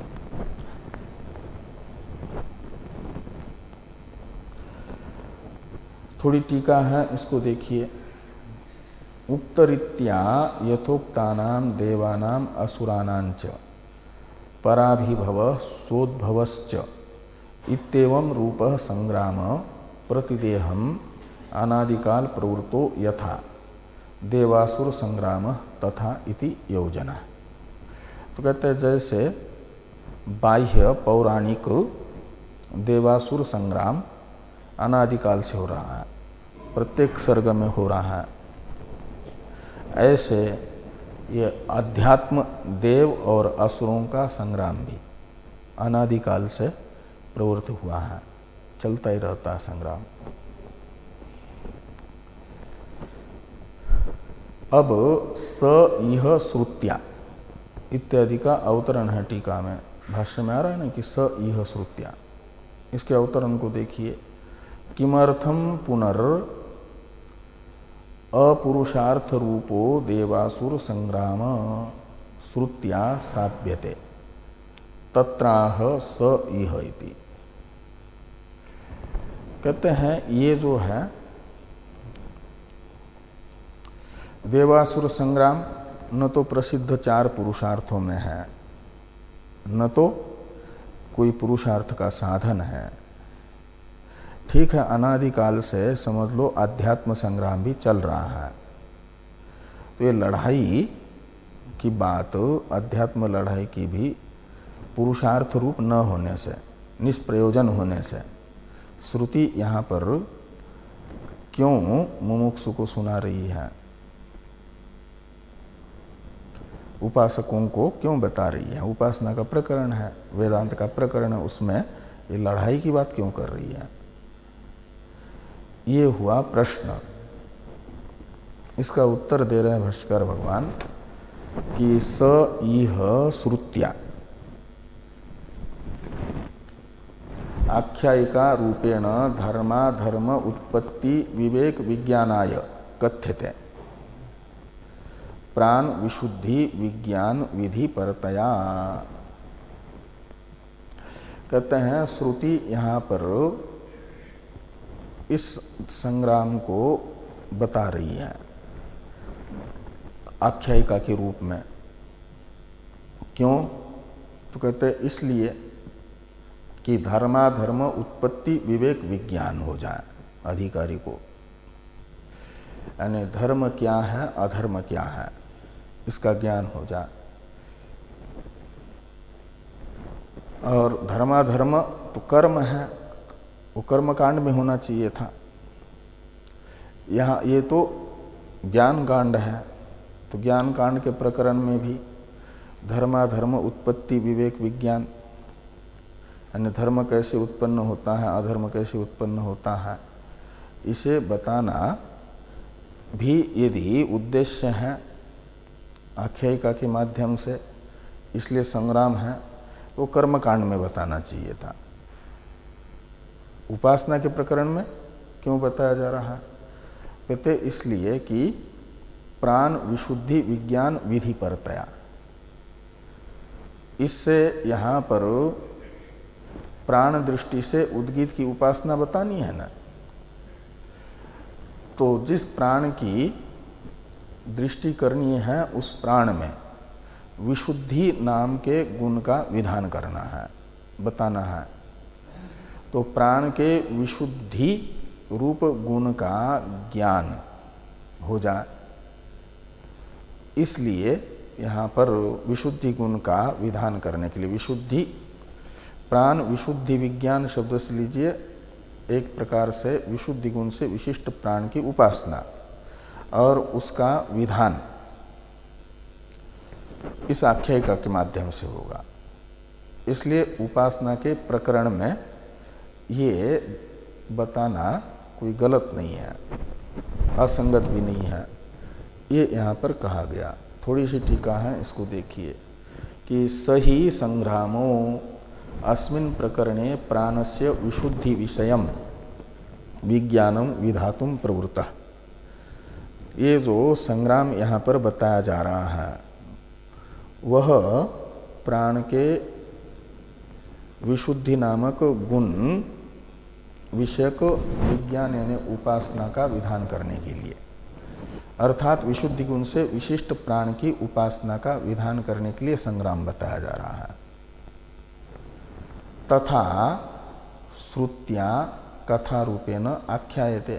थोड़ी टीका है, इसको देखिए। उक्तरीत्या यथोक्तानाम देवानाम असुराणांच पराभिभव सोद्भवश्च इत्येवं रूपः संग्राम प्रतिदेहम अनादिकाल प्रवृत्तो यथा देवासुर संग्राम तथा इति योजना। तो कहते हैं जैसे बाह्य पौराणिक देवासुर संग्राम अनादिकाल से हो रहा है, प्रत्येक सर्ग में हो रहा है, ऐसे ये अध्यात्म देव और असुरों का संग्राम भी अनादिकाल से प्रवृत्त हुआ है, चलता ही रहता है संग्राम। अब स इह श्रुत्या इत्यादि का अवतरण है टीका में, भाष्य में आ रहा है ना कि स इह श्रुत्या, इसके अवतरण को देखिए। किमर्थम पुनर् अपुरुषार्थ रूपो देवासुर संग्राम श्रुत्या श्राव्यते तत्राह स इह इति। कहते हैं ये जो है देवासुर संग्राम न तो प्रसिद्ध चार पुरुषार्थों में है, न तो कोई पुरुषार्थ का साधन है। ठीक है, अनादिकाल से समझ लो अध्यात्म संग्राम भी चल रहा है। तो ये लड़ाई की बात, अध्यात्म लड़ाई की भी पुरुषार्थ रूप न होने से, निष्प्रयोजन होने से श्रुति यहाँ पर क्यों मुमुक्षु को सुना रही है, उपासकों को क्यों बता रही है? उपासना का प्रकरण है, वेदांत का प्रकरण है, उसमें ये लड़ाई की बात क्यों कर रही है? ये हुआ प्रश्न। इसका उत्तर दे रहे हैं भाष्यकार भगवान कि स इह श्रुत्या आख्यायिका रूपेण धर्मा धर्म उत्पत्ति विवेक विज्ञानाय कथ्यते प्राण विशुद्धि विज्ञान विधि परतया। कहते हैं श्रुति यहाँ पर इस संग्राम को बता रही है आख्यायिका के रूप में। क्यों? तो कहते हैं इसलिए कि धर्माधर्म उत्पत्ति विवेक विज्ञान हो जाए अधिकारी को, यानी धर्म क्या है अधर्म क्या है इसका ज्ञान हो जाए। और धर्माधर्म तो कर्म है, वो कर्म कांड में होना चाहिए था। यहाँ ये तो ज्ञान कांड है, तो ज्ञान कांड के प्रकरण में भी धर्माधर्म उत्पत्ति विवेक विज्ञान, यानी धर्म कैसे उत्पन्न होता है, अधर्म कैसे उत्पन्न होता है, इसे बताना भी यदि उद्देश्य है आख्यायिका के माध्यम से, इसलिए संग्राम है, वो कर्म कांड में बताना चाहिए था। उपासना के प्रकरण में क्यों बताया जा रहा है? कहते इसलिए कि प्राण विशुद्धि विज्ञान विधि परतया, इससे यहां पर प्राण दृष्टि से उद्गीत की उपासना बतानी है ना। तो जिस प्राण की दृष्टि करनी है उस प्राण में विशुद्धि नाम के गुण का विधान करना है, बताना है। तो प्राण के विशुद्धि रूप गुण का ज्ञान हो जाए, इसलिए यहाँ पर विशुद्धि गुण का विधान करने के लिए विशुद्धि, प्राण विशुद्धि विज्ञान शब्द से लीजिए एक प्रकार से विशुद्धि गुण से विशिष्ट प्राण की उपासना और उसका विधान इस आख्यायिका के माध्यम से होगा। इसलिए उपासना के प्रकरण में ये बताना कोई गलत नहीं है, असंगत भी नहीं है, ये यहाँ पर कहा गया। थोड़ी सी टीका है, इसको देखिए कि सही संग्रामो अस्मिन् प्रकरणे प्राणस्य विशुद्धि विषयम विज्ञानम विधातुम प्रवृत्तः। ये जो संग्राम यहाँ पर बताया जा रहा है वह प्राण के विशुद्धि नामक गुण विषयक विज्ञान यानी उपासना का विधान करने के लिए, अर्थात विशुद्धि गुण से विशिष्ट प्राण की उपासना का विधान करने के लिए संग्राम बताया जा रहा है। तथा श्रुत्या कथा रूपेण आख्यायते,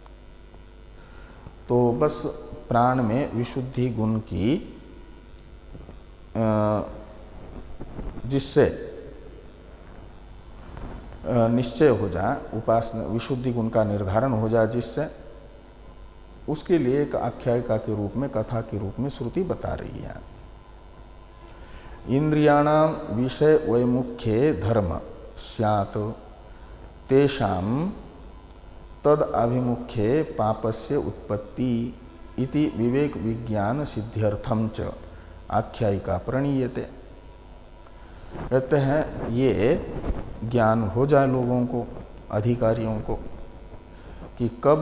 तो बस प्राण में विशुद्धि गुण की जिससे निश्चय हो जाए, उपासना विशुद्धि गुण का निर्धारण हो जाए जिससे, उसके लिए एक आख्यायिका के रूप में, कथा के रूप में श्रुति बता रही है। इंद्रियाणाम विषय वैमुख्ये धर्म स्यात् तेषां तद अभिमुख्ये पापस्य उत्पत्ति इति विवेक विज्ञान सिद्ध्यर्थम च आख्यायिका प्रणीयते। कहते हैं ये ज्ञान हो जाए लोगों को, अधिकारियों को, कि कब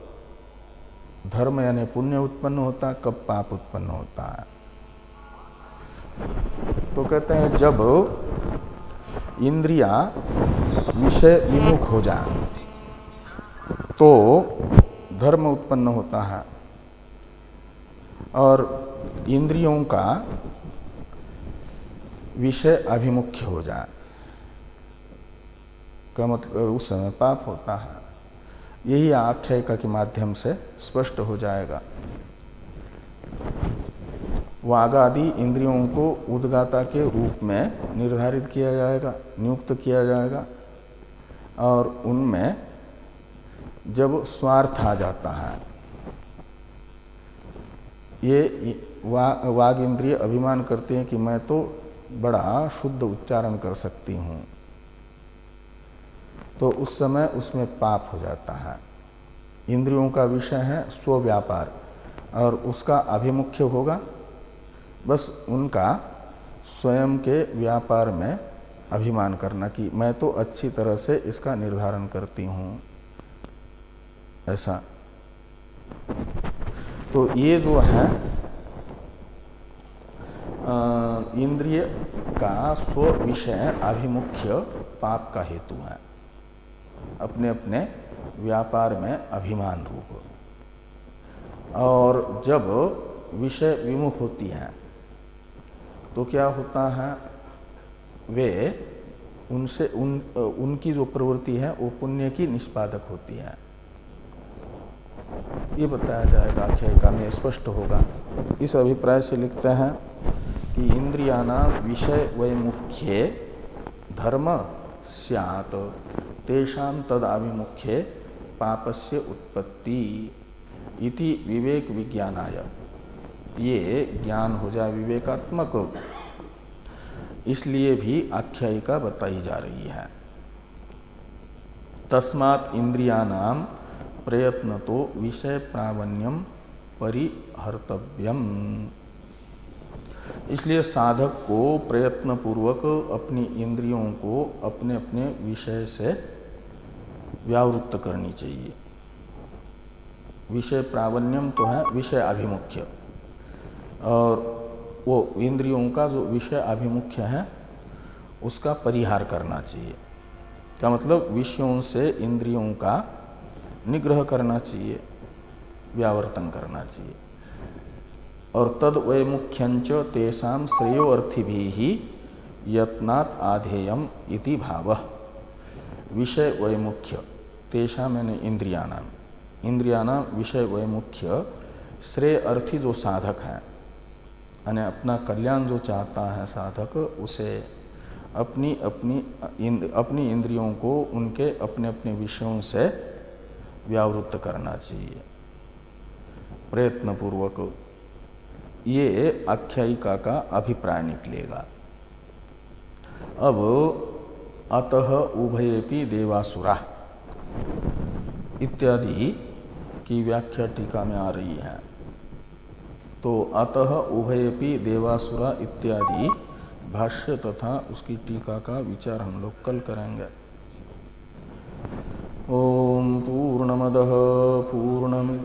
धर्म यानी पुण्य उत्पन्न होता है, कब पाप उत्पन्न होता है। तो कहते हैं जब इंद्रिया विषय विमुख हो जाए तो धर्म उत्पन्न होता है, और इंद्रियों का विषय अभिमुख्य हो जाए का मतलब उस समय पाप होता है। यही आख्यायिका के माध्यम से स्पष्ट हो जाएगा। वागादि इंद्रियों को उद्गाता के रूप में निर्धारित किया जाएगा, नियुक्त किया जाएगा, और उनमें जब स्वार्थ आ जाता है, ये वा, वाग इंद्रिय अभिमान करते हैं कि मैं तो बड़ा शुद्ध उच्चारण कर सकती हूँ, तो उस समय उसमें पाप हो जाता है। इंद्रियों का विषय है स्व व्यापार, और उसका अभिमुख्य होगा बस उनका स्वयं के व्यापार में अभिमान करना कि मैं तो अच्छी तरह से इसका निर्धारण करती हूँ, ऐसा। तो ये जो है इंद्रिय का स्व विषय अभिमुख्य पाप का हेतु है, अपने अपने व्यापार में अभिमान रूप। और जब विषय विमुख होती है तो क्या होता है, वे उनसे उन उनकी जो प्रवृत्ति है वो पुण्य की निष्पादक होती है। ये बताया जाएगा, आख्यायिका में स्पष्ट होगा। इस अभिप्राय से लिखते हैं कि इंद्रियाणां विषय वैमुख्ये धर्म स्यात् तेषां तद अभिमुख्ये पापस्य उत्पत्ति। इति विवेक विज्ञानाय, ये ज्ञान हो जाए विवेकात्मक, इसलिए भी आख्यायिका बताई जा रही है। तस्मात् इंद्रियाणाम प्रयत्न तो विषय प्रावण्यम परिहर्तव्यम, इसलिए साधक को प्रयत्न पूर्वक अपनी इंद्रियों को अपने अपने विषय से व्यावृत्त करनी चाहिए। विषय प्रावण्यम तो है विषय आभिमुख्य, और वो इंद्रियों का जो विषय आभिमुख्य है उसका परिहार करना चाहिए। क्या मतलब? विषयों से इंद्रियों का निग्रह करना चाहिए, व्यावर्तन करना चाहिए। और तद वैमुख्यंच तेषां श्रेयोअर्थिभिः ही यत्नात् आधेयम इति भावः। विषय वैमुख्य तेषां मैंने इंद्रियाणाम, इंद्रियाणाम विषय वैमुख्य श्रेय अर्थी जो साधक है, यानी अपना कल्याण जो चाहता है साधक, उसे अपनी अपनी इंद, अपनी इंद्रियों को उनके अपने अपने विषयों से व्यावृत्त करना चाहिए प्रयत्न पूर्वक। ये आख्यायिका का अभिप्राय निकलेगा। अब अतः उभयेपि देवासुरा इत्यादि की व्याख्या टीका में आ रही है। तो अतः उभयेपि देवासुरा इत्यादि भाष्य तथा उसकी टीका का विचार हम लोग कल करेंगे। ओम पूर्णमदः पूर्णमिदं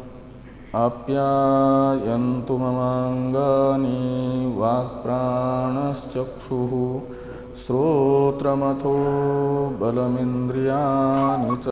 आप्यायन्तु ममांगानि वाक्प्राणश्चक्षुः श्रोत्रमथो बलमिन्द्रियाणि च